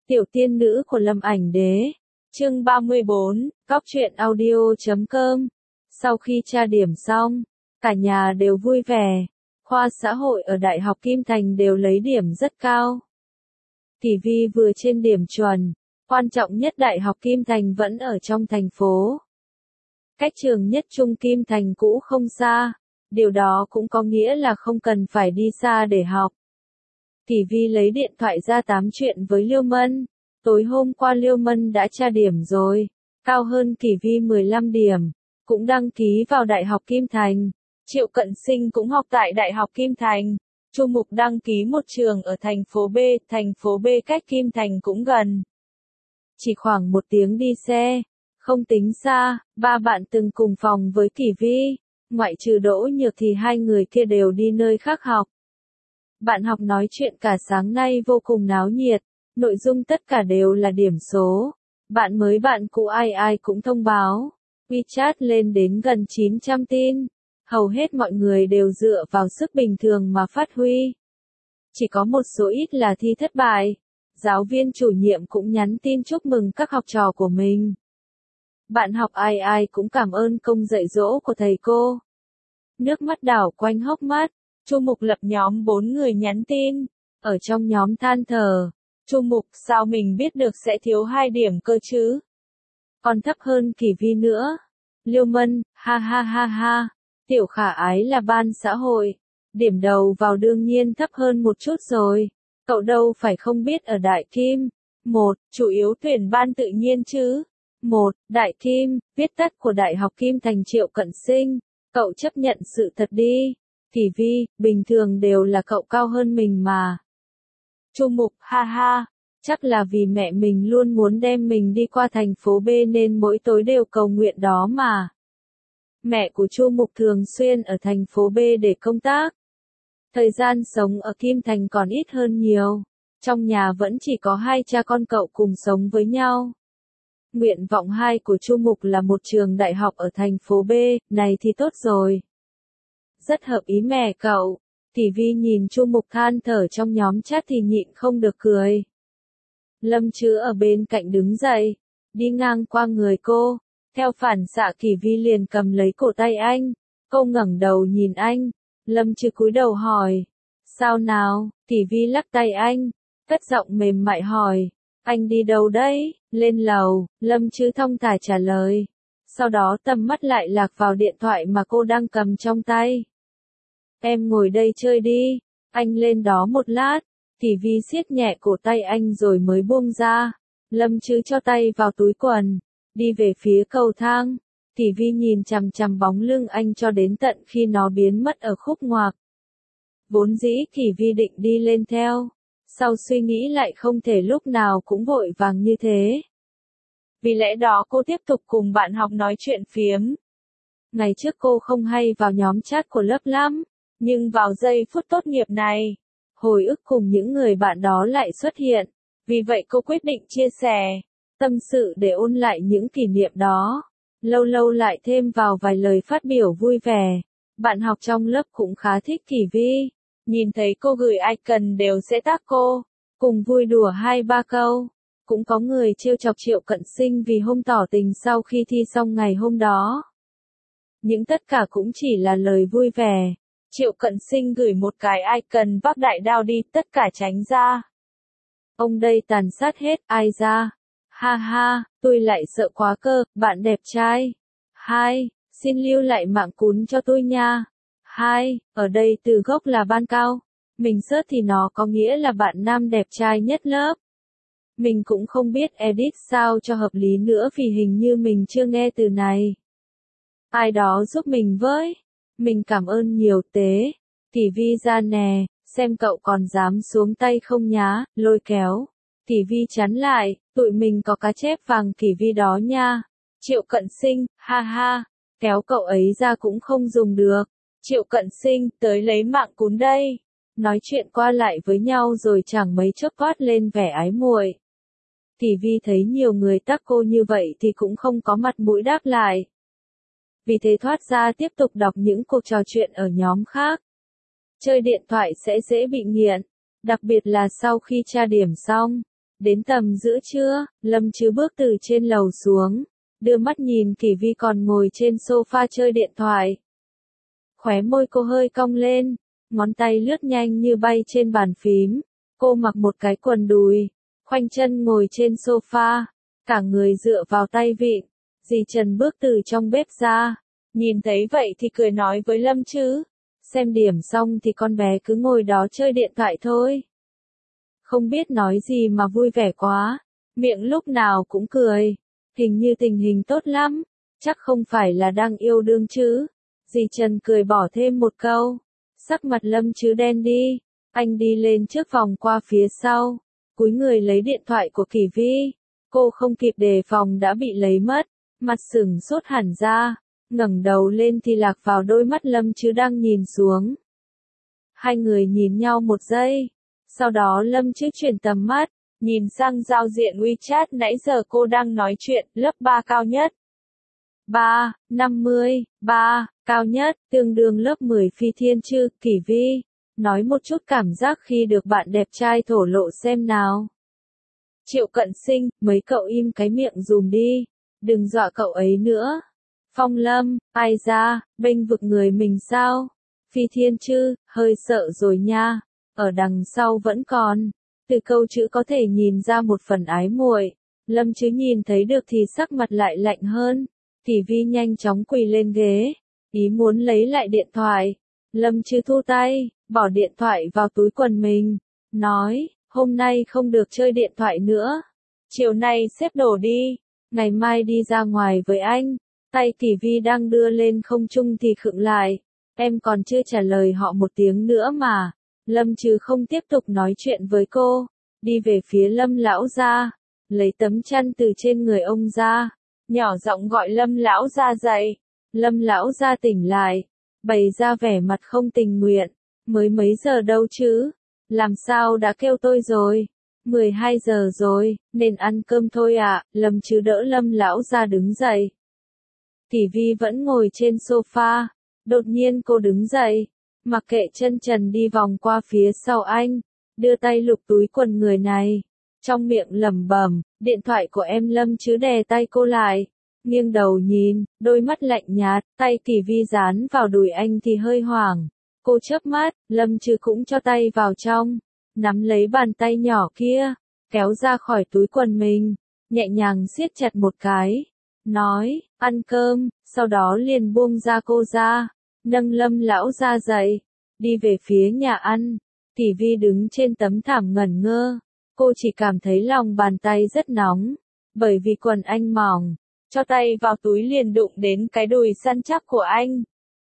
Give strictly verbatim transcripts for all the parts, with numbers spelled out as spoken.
Tiểu tiên nữ của Lâm Ảnh Đế. Chương ba mươi bốn, Góc truyện audio chấm com. Sau khi tra điểm xong, cả nhà đều vui vẻ. Khoa xã hội ở Đại học Kim Thành đều lấy điểm rất cao. Tỷ Vi vừa trên điểm chuẩn, quan trọng nhất Đại học Kim Thành vẫn ở trong thành phố. Cách trường nhất trung Kim Thành cũ không xa, điều đó cũng có nghĩa là không cần phải đi xa để học. Tỷ Vi lấy điện thoại ra tám chuyện với Liêu Mân. Tối hôm qua Liêu Mân đã tra điểm rồi, cao hơn Kỳ Vi mười lăm điểm, cũng đăng ký vào Đại học Kim Thành. Triệu Cận Sinh cũng học tại Đại học Kim Thành. Chu Mục đăng ký một trường ở thành phố B, thành phố B cách Kim Thành cũng gần. Chỉ khoảng một tiếng đi xe, không tính xa. Ba bạn từng cùng phòng với Kỳ Vi, ngoại trừ Đỗ Nhược thì hai người kia đều đi nơi khác học. Bạn học nói chuyện cả sáng nay vô cùng náo nhiệt, nội dung tất cả đều là điểm số. Bạn mới bạn cũ ai ai cũng thông báo. WeChat lên đến gần chín trăm tin. Hầu hết mọi người đều dựa vào sức bình thường mà phát huy. Chỉ có một số ít là thi thất bại. Giáo viên chủ nhiệm cũng nhắn tin chúc mừng các học trò của mình. Bạn học ai ai cũng cảm ơn công dạy dỗ của thầy cô. Nước mắt đảo quanh hốc mắt. Chu Mục lập nhóm bốn người nhắn tin. Ở trong nhóm than thở. Chu Mục, sao mình biết được sẽ thiếu hai điểm cơ chứ? Còn thấp hơn Kỳ Vi nữa. Liêu Mân, ha ha ha ha. Tiểu Khả Ái là ban xã hội. Điểm đầu vào đương nhiên thấp hơn một chút rồi. Cậu đâu phải không biết ở Đại Kim. Một, chủ yếu tuyển ban tự nhiên chứ. Một, Đại Kim, viết tắt của Đại học Kim Thành. Triệu Cận Sinh. Cậu chấp nhận sự thật đi. Kỳ Vi, bình thường đều là cậu cao hơn mình mà. Chu Mục, ha ha, chắc là vì mẹ mình luôn muốn đem mình đi qua thành phố B nên mỗi tối đều cầu nguyện đó mà. Mẹ của Chu Mục thường xuyên ở thành phố B để công tác. Thời gian sống ở Kim Thành còn ít hơn nhiều. Trong nhà vẫn chỉ có hai cha con cậu cùng sống với nhau. Nguyện vọng hai của Chu Mục là một trường đại học ở thành phố B, này thì tốt rồi. Rất hợp ý mẹ cậu. Tỷ Vi nhìn Chu Mục than thở trong nhóm chat thì nhịn không được cười. Lâm Trứ ở bên cạnh đứng dậy, đi ngang qua người cô, theo phản xạ Kỳ Vi liền cầm lấy cổ tay anh. Cô ngẩng đầu nhìn anh, Lâm Trứ cúi đầu hỏi, sao nào? Tỷ Vi lắc tay anh, cất giọng mềm mại hỏi, anh đi đâu đấy? Lên lầu. Lâm Trứ thong thả trả lời. Sau đó tầm mắt lại lạc vào điện thoại mà cô đang cầm trong tay. Em ngồi đây chơi đi, anh lên đó một lát. Tỷ Vi siết nhẹ cổ tay anh rồi mới buông ra. Lâm Trứ cho tay vào túi quần, đi về phía cầu thang. Tỷ Vi nhìn chằm chằm bóng lưng anh cho đến tận khi nó biến mất ở khúc ngoạc. Vốn dĩ Kỳ Vi định đi lên theo, sau suy nghĩ lại không thể lúc nào cũng vội vàng như thế. Vì lẽ đó cô tiếp tục cùng bạn học nói chuyện phiếm. Ngày trước cô không hay vào nhóm chat của lớp lắm, nhưng vào giây phút tốt nghiệp này, hồi ức cùng những người bạn đó lại xuất hiện. Vì vậy cô quyết định chia sẻ, tâm sự để ôn lại những kỷ niệm đó. Lâu lâu lại thêm vào vài lời phát biểu vui vẻ. Bạn học trong lớp cũng khá thích Kỳ Vi. Nhìn thấy cô gửi icon đều sẽ tag cô, cùng vui đùa hai ba câu. Cũng có người trêu chọc Triệu Cận Sinh vì hôm tỏ tình sau khi thi xong ngày hôm đó. Nhưng tất cả cũng chỉ là lời vui vẻ. Triệu Cận Sinh gửi một cái icon vác đại đao đi, tất cả tránh ra. Ông đây tàn sát hết ai ra. Ha ha, tôi lại sợ quá cơ, bạn đẹp trai. Hai, xin lưu lại mạng cún cho tôi nha. Hai, ở đây từ gốc là ban cao. Mình search thì nó có nghĩa là bạn nam đẹp trai nhất lớp. Mình cũng không biết edit sao cho hợp lý nữa vì hình như mình chưa nghe từ này. Ai đó giúp mình với. Mình cảm ơn nhiều tế. Tỷ Vi ra nè, xem cậu còn dám xuống tay không nhá, lôi kéo. Tỷ Vi chắn lại, tụi mình có cá chép vàng Kỳ Vi đó nha. Triệu Cận Sinh, ha ha, kéo cậu ấy ra cũng không dùng được. Triệu Cận Sinh, tới lấy mạng cún đây. Nói chuyện qua lại với nhau rồi chẳng mấy chốc toát lên vẻ ái muội. Tỷ Vi thấy nhiều người tag cô như vậy thì cũng không có mặt mũi đáp lại. Vì thế thoát ra tiếp tục đọc những cuộc trò chuyện ở nhóm khác. Chơi điện thoại sẽ dễ bị nghiện, đặc biệt là sau khi tra điểm xong. Đến tầm giữa trưa, Lâm Chứ bước từ trên lầu xuống, đưa mắt nhìn Kỷ Vi còn ngồi trên sofa chơi điện thoại. Khóe môi cô hơi cong lên, ngón tay lướt nhanh như bay trên bàn phím. Cô mặc một cái quần đùi, khoanh chân ngồi trên sofa, cả người dựa vào tay vịn. Dì Trần bước từ trong bếp ra, nhìn thấy vậy thì cười nói với Lâm Chứ, xem điểm xong thì con bé cứ ngồi đó chơi điện thoại thôi. Không biết nói gì mà vui vẻ quá, miệng lúc nào cũng cười, hình như tình hình tốt lắm, chắc không phải là đang yêu đương chứ. Dì Trần cười bỏ thêm một câu, sắc mặt Lâm Chứ đen đi, anh đi lên trước vòng qua phía sau, cúi người lấy điện thoại của Kỷ Vi. Cô không kịp đề phòng đã bị lấy mất, mặt sửng sốt hẳn ra, ngẩng đầu lên thì lạc vào đôi mắt Lâm Chứ đang nhìn xuống. Hai người nhìn nhau một giây, sau đó Lâm Chứ chuyển tầm mắt, nhìn sang giao diện WeChat nãy giờ cô đang nói chuyện, lớp ba cao nhất. ba, năm mươi, ba, cao nhất, tương đương lớp mười Phi Thiên Chư, Kỷ Vi. Nói một chút cảm giác khi được bạn đẹp trai thổ lộ xem nào. Triệu Cận Sinh, mấy cậu im cái miệng dùm đi, đừng dọa cậu ấy nữa. Phong Lâm, ai ra, bênh vực người mình sao? Phi Thiên Chư, hơi sợ rồi nha, ở đằng sau vẫn còn. Từ câu chữ có thể nhìn ra một phần ái muội. Lâm Chứ nhìn thấy được thì sắc mặt lại lạnh hơn. Kỷ Vi nhanh chóng quỳ lên ghế, ý muốn lấy lại điện thoại. Lâm Chứ thu tay, bỏ điện thoại vào túi quần mình, nói, hôm nay không được chơi điện thoại nữa. Chiều nay xếp đồ đi, ngày mai đi ra ngoài với anh. Tay Kỷ Vi đang đưa lên không trung thì khựng lại, em còn chưa trả lời họ một tiếng nữa mà. Lâm Chứ không tiếp tục nói chuyện với cô, đi về phía Lâm lão gia, lấy tấm chăn từ trên người ông ra, nhỏ giọng gọi Lâm lão gia dậy. Lâm lão gia tỉnh lại, bày ra vẻ mặt không tình nguyện, mới mấy giờ đâu chứ, làm sao đã kêu tôi rồi, mười hai giờ rồi, nên ăn cơm thôi ạ. Lâm Chứ đỡ Lâm lão gia đứng dậy. Kỷ Vi vẫn ngồi trên sofa, đột nhiên cô đứng dậy, mặc kệ chân trần đi vòng qua phía sau anh, đưa tay lục túi quần người này, trong miệng lẩm bẩm, điện thoại của em. Lâm Chứ đè tay cô lại, nghiêng đầu nhìn, đôi mắt lạnh nhạt, tay Kỷ Vi dán vào đùi anh thì hơi hoảng. Cô chớp mắt, Lâm Chứ cũng cho tay vào trong, nắm lấy bàn tay nhỏ kia, kéo ra khỏi túi quần mình, nhẹ nhàng siết chặt một cái, nói, ăn cơm, sau đó liền buông ra cô ra, nâng Lâm lão ra dậy, đi về phía nhà ăn. Kỷ Vi đứng trên tấm thảm ngẩn ngơ, cô chỉ cảm thấy lòng bàn tay rất nóng, bởi vì quần anh mỏng, cho tay vào túi liền đụng đến cái đùi săn chắc của anh.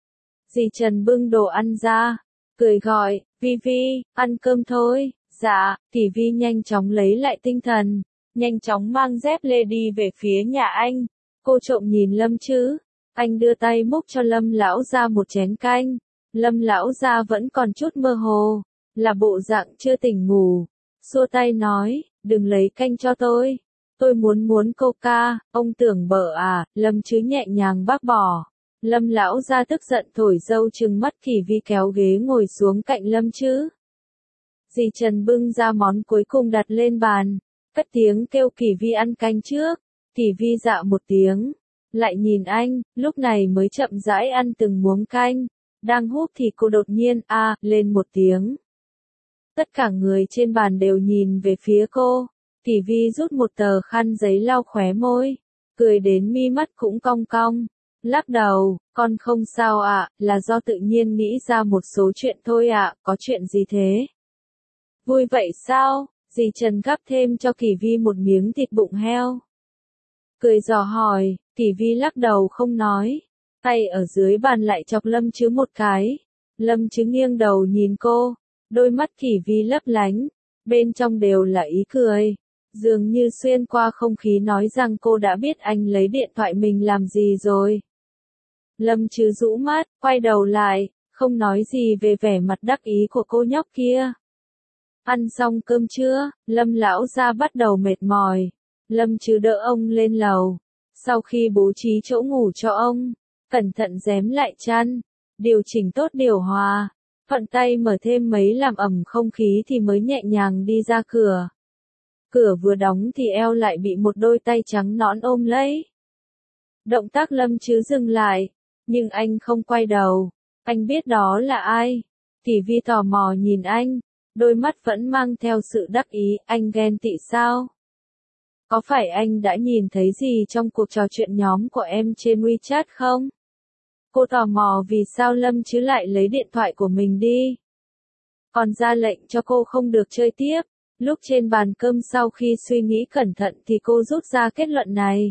Dì Trần bưng đồ ăn ra, cười gọi, Vi Vi, ăn cơm thôi. Dạ. Kỷ Vi nhanh chóng lấy lại tinh thần, nhanh chóng mang dép lê đi về phía nhà anh. Cô trộm nhìn Lâm Chứ, anh đưa tay múc cho Lâm lão gia một chén canh. Lâm lão gia vẫn còn chút mơ hồ, là bộ dạng chưa tỉnh ngủ, xua tay nói, đừng lấy canh cho tôi, tôi muốn muốn coca. Ông tưởng bở à? Lâm Chứ nhẹ nhàng bác bỏ. Lâm lão gia tức giận thổi dâu trừng mắt. Kỷ Vi kéo ghế ngồi xuống cạnh Lâm Chứ. Dì Trần bưng ra món cuối cùng đặt lên bàn, cất tiếng kêu Kỷ Vi ăn canh trước. Kỷ Vi dạ một tiếng, lại nhìn anh, lúc này mới chậm rãi ăn từng muỗng canh. Đang húp thì cô đột nhiên a à, lên một tiếng. Tất cả người trên bàn đều nhìn về phía cô. Kỷ Vi rút một tờ khăn giấy lau khóe môi, cười đến mi mắt cũng cong cong, lắc đầu, con không sao ạ, à, là do tự nhiên nghĩ ra một số chuyện thôi ạ. À, có chuyện gì thế? Vui vậy sao? Dì Trần gắp thêm cho Kỷ Vi một miếng thịt bụng heo, cười dò hỏi. Kỷ Vi lắc đầu không nói, tay ở dưới bàn lại chọc Lâm Chứ một cái. Lâm Chứ nghiêng đầu nhìn cô, đôi mắt Kỷ Vi lấp lánh, bên trong đều là ý cười, dường như xuyên qua không khí nói rằng cô đã biết anh lấy điện thoại mình làm gì rồi. Lâm Chứ rũ mắt, quay đầu lại, không nói gì về vẻ mặt đắc ý của cô nhóc kia. Ăn xong cơm trưa, Lâm lão gia bắt đầu mệt mỏi. Lâm Chứ đỡ ông lên lầu, sau khi bố trí chỗ ngủ cho ông, cẩn thận rém lại chăn, điều chỉnh tốt điều hòa, thuận tay mở thêm mấy làm ẩm không khí thì mới nhẹ nhàng đi ra cửa. Cửa vừa đóng thì eo lại bị một đôi tay trắng nõn ôm lấy. Động tác Lâm Chứ dừng lại, nhưng anh không quay đầu. Anh biết đó là ai. Tỷ Vi tò mò nhìn anh, đôi mắt vẫn mang theo sự đắc ý. Anh ghen tị sao? Có phải anh đã nhìn thấy gì trong cuộc trò chuyện nhóm của em trên WeChat không? Cô tò mò vì sao Lâm Chứ lại lấy điện thoại của mình đi. Còn ra lệnh cho cô không được chơi tiếp. Lúc trên bàn cơm sau khi suy nghĩ cẩn thận thì cô rút ra kết luận này.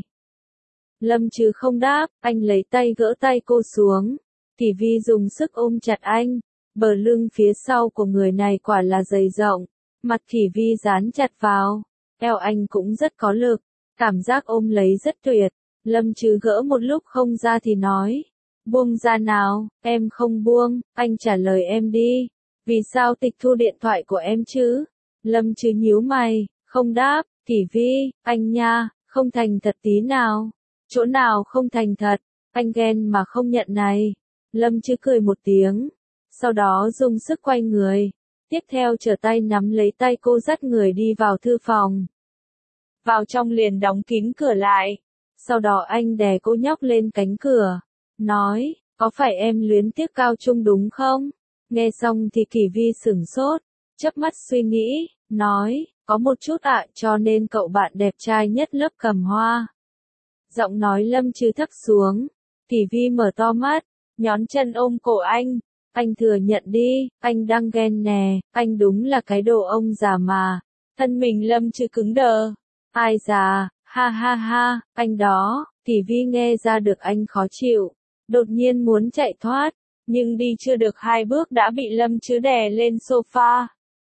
Lâm Chứ không đáp, anh lấy tay gỡ tay cô xuống. Tỷ Vi dùng sức ôm chặt anh. Bờ lưng phía sau của người này quả là dày rộng. Mặt Tỷ Vi dán chặt vào. Eo anh cũng rất có lực. Cảm giác ôm lấy rất tuyệt. Lâm Chứ gỡ một lúc không ra thì nói. Buông ra nào, em không buông, anh trả lời em đi. Vì sao tịch thu điện thoại của em chứ? Lâm Chứ nhíu mày, không đáp. Tỷ Vi, anh nha, không thành thật tí nào. Chỗ nào không thành thật, anh ghen mà không nhận này. Lâm Chứ cười một tiếng, sau đó dùng sức quay người. Tiếp theo trở tay nắm lấy tay cô dắt người đi vào thư phòng. Vào trong liền đóng kín cửa lại. Sau đó anh đè cô nhóc lên cánh cửa. Nói, có phải em luyến tiếc Cao Trung đúng không? Nghe xong thì Kỳ Vi sửng sốt, chớp mắt suy nghĩ, nói, có một chút ạ, cho nên cậu bạn đẹp trai nhất lớp cầm hoa. Giọng nói Lâm Chứ thấp xuống, Kỳ Vi mở to mắt, nhón chân ôm cổ anh. Anh thừa nhận đi, anh đang ghen nè, anh đúng là cái đồ ông già mà. Thân mình Lâm Chứ cứng đờ. Ai già, ha ha ha, anh đó. Kỳ Vi nghe ra được anh khó chịu, đột nhiên muốn chạy thoát, nhưng đi chưa được hai bước đã bị Lâm Chứ đè lên sofa.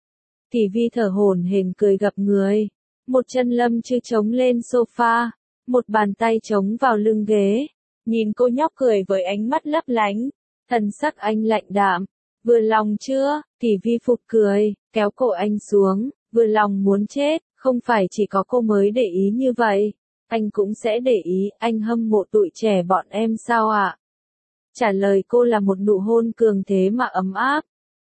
Tỷ Vi thở hổn hển cười gập người, một chân Lâm Chứ chống lên sofa, một bàn tay chống vào lưng ghế, nhìn cô nhóc cười với ánh mắt lấp lánh, thần sắc anh lạnh đạm. Vừa lòng chưa? Tỷ Vi phụt cười, kéo cổ anh xuống, vừa lòng muốn chết, không phải chỉ có cô mới để ý như vậy. Anh cũng sẽ để ý, anh hâm mộ tụi trẻ bọn em sao ạ? Trả lời cô là một nụ hôn cường thế mà ấm áp.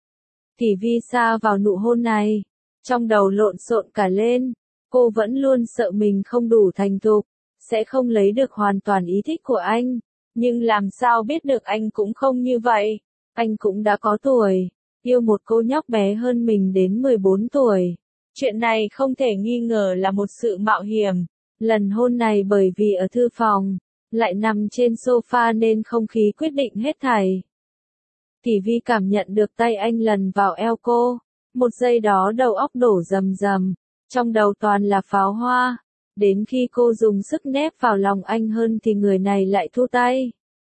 Tỷ Vi sa vào nụ hôn này, trong đầu lộn xộn cả lên, cô vẫn luôn sợ mình không đủ thành thục, sẽ không lấy được hoàn toàn ý thích của anh, nhưng làm sao biết được anh cũng không như vậy, anh cũng đã có tuổi, yêu một cô nhóc bé hơn mình đến mười bốn tuổi. Chuyện này không thể nghi ngờ là một sự mạo hiểm. Lần hôn này bởi vì ở thư phòng, lại nằm trên sofa nên không khí quyết định hết thảy. Tỷ Vi cảm nhận được tay anh lần vào eo cô, một giây đó đầu óc đổ rầm rầm, trong đầu toàn là pháo hoa, đến khi cô dùng sức nép vào lòng anh hơn thì người này lại thu tay.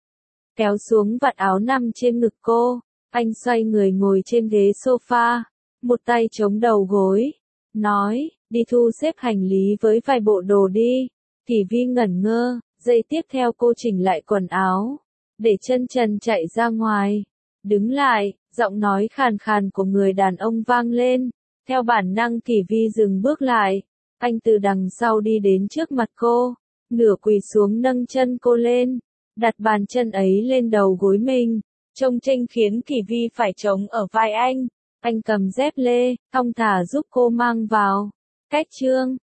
Kéo xuống vạt áo nằm trên ngực cô, anh xoay người ngồi trên ghế sofa, một tay chống đầu gối, nói, đi thu xếp hành lý với vài bộ đồ đi. Tỷ Vi ngẩn ngơ, giây tiếp theo cô chỉnh lại quần áo, để chân trần chạy ra ngoài. Đứng lại, giọng nói khàn khàn của người đàn ông vang lên. Theo bản năng Tỷ Vi dừng bước lại. Anh từ đằng sau đi đến trước mặt cô, nửa quỳ xuống nâng chân cô lên, đặt bàn chân ấy lên đầu gối mình, trông chênh khiến Kỳ Vi phải chống ở vai anh. Anh cầm dép lê, thong thả giúp cô mang vào. Cách chương